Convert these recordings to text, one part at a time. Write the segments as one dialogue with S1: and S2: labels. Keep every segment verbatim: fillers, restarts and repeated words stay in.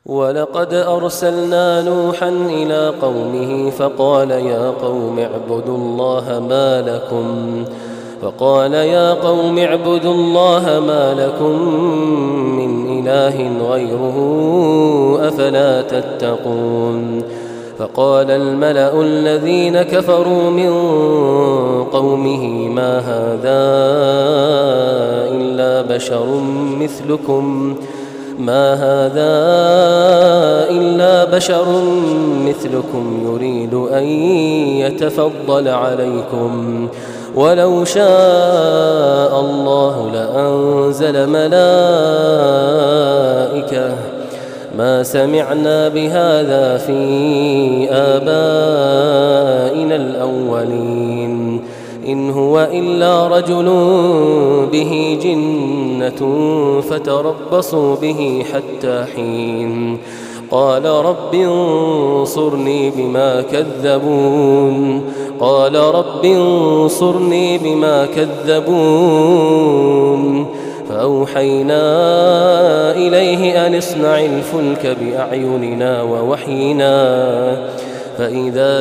S1: ولقد أرسلنا نوحا إلى قومه فقال يا قوم اعبدوا الله ما لكم فقال يا قوم اعبدوا الله ما لكم من إله غيره أفلا تتقون. فقال الملأ الذين كفروا من قومه ما هذا إلا بشر مثلكم ما هذا إلا بشر مثلكم يريد أن يتفضل عليكم ولو شاء الله لأنزل ملائكة ما سمعنا بهذا في آبائنا الأولين إن هو إلا رجل به جنة فتربصوا به حتى حين. قال رب انصرني بما كذبون قال رب انصرني بما كذبون فأوحينا إليه أن اصنع الفلك بأعيننا ووحينا فإذا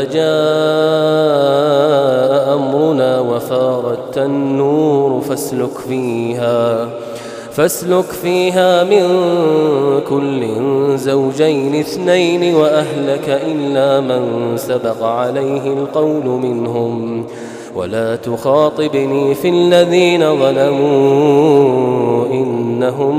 S1: جاء أمرنا وفارت النور فاسلك فيها فاسلك فيها من كل زوجين اثنين وأهلك إلا من سبق عليه القول منهم ولا تخاطبني في الذين ظلموا إنهم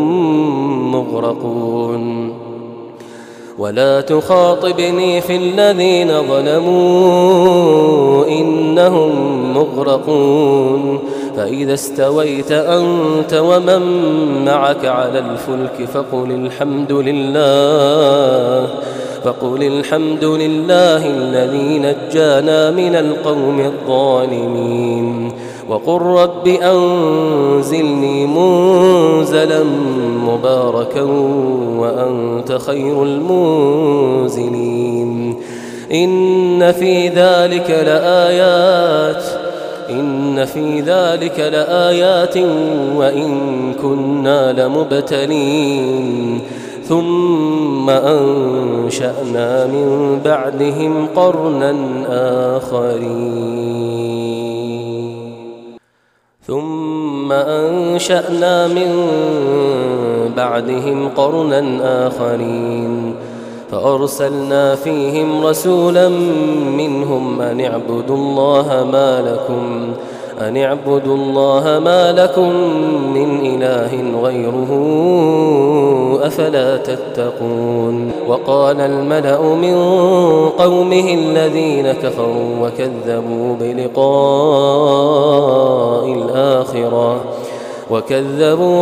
S1: مغرقون ولا تخاطبني في الذين ظلموا إنهم مغرقون. فإذا استويت أنت ومن معك على الفلك فقل الحمد لله فقل الحمد لله الذي نجانا من القوم الظالمين وقل رب أنزلني منزلا مباركا وأنت خير المنزلين. إن في ذلك لآيات إن في ذلك لآيات وإن كنا لمبتلين ثم أنشأنا من بعدهم قرنا آخرين ثم أنشأنا من بعدهم قرنا آخرين فأرسلنا فيهم رسولا منهم أن اعبدوا الله ما لكم أن اعبدوا الله ما لكم من إله غيره أفلا تتقون. وقال الملأ من قومه الذين كفروا وكذبوا بلقاء الآخرة وكذبوا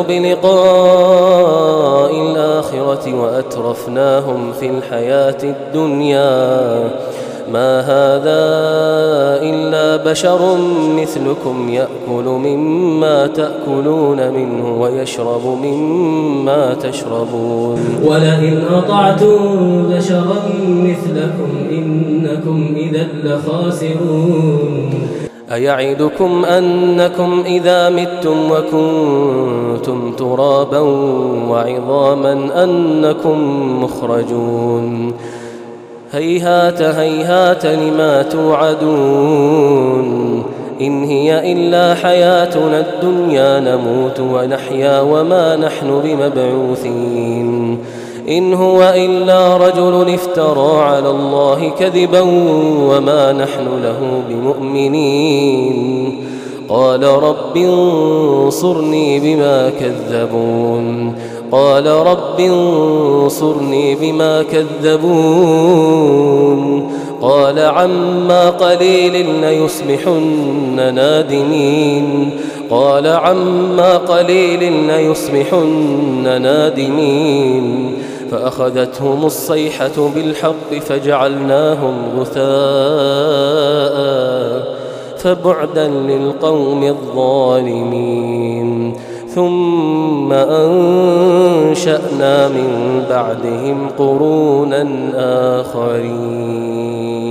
S1: بلقاء الآخرة وأترفناهم في الحياة الدنيا ما هذا إلا بشر مثلكم يأكل مما تأكلون منه ويشرب مما تشربون
S2: ولئن أطعتم بشرا مثلكم إنكم إذا لخاسرون.
S1: أيعدكم أنكم إذا متم وكنتم ترابا وعظاما أنكم مخرجون هيهات هيهات لما توعدون إن هي إلا حياتنا الدنيا نموت ونحيا وما نحن بمبعوثين إن هو إلا رجل افترى على الله كذبا وما نحن له بمؤمنين. قال رب انصرني بما كذبون قال رب انصرني بما كذبون قال عما قليل ليصبحن نادمين قال عما قليل ليصبحن نادمين فأخذتهم الصيحة بالحق فجعلناهم غثاء فبعدا للقوم الظالمين. ثم أنشأنا من بعدهم قرونا آخرين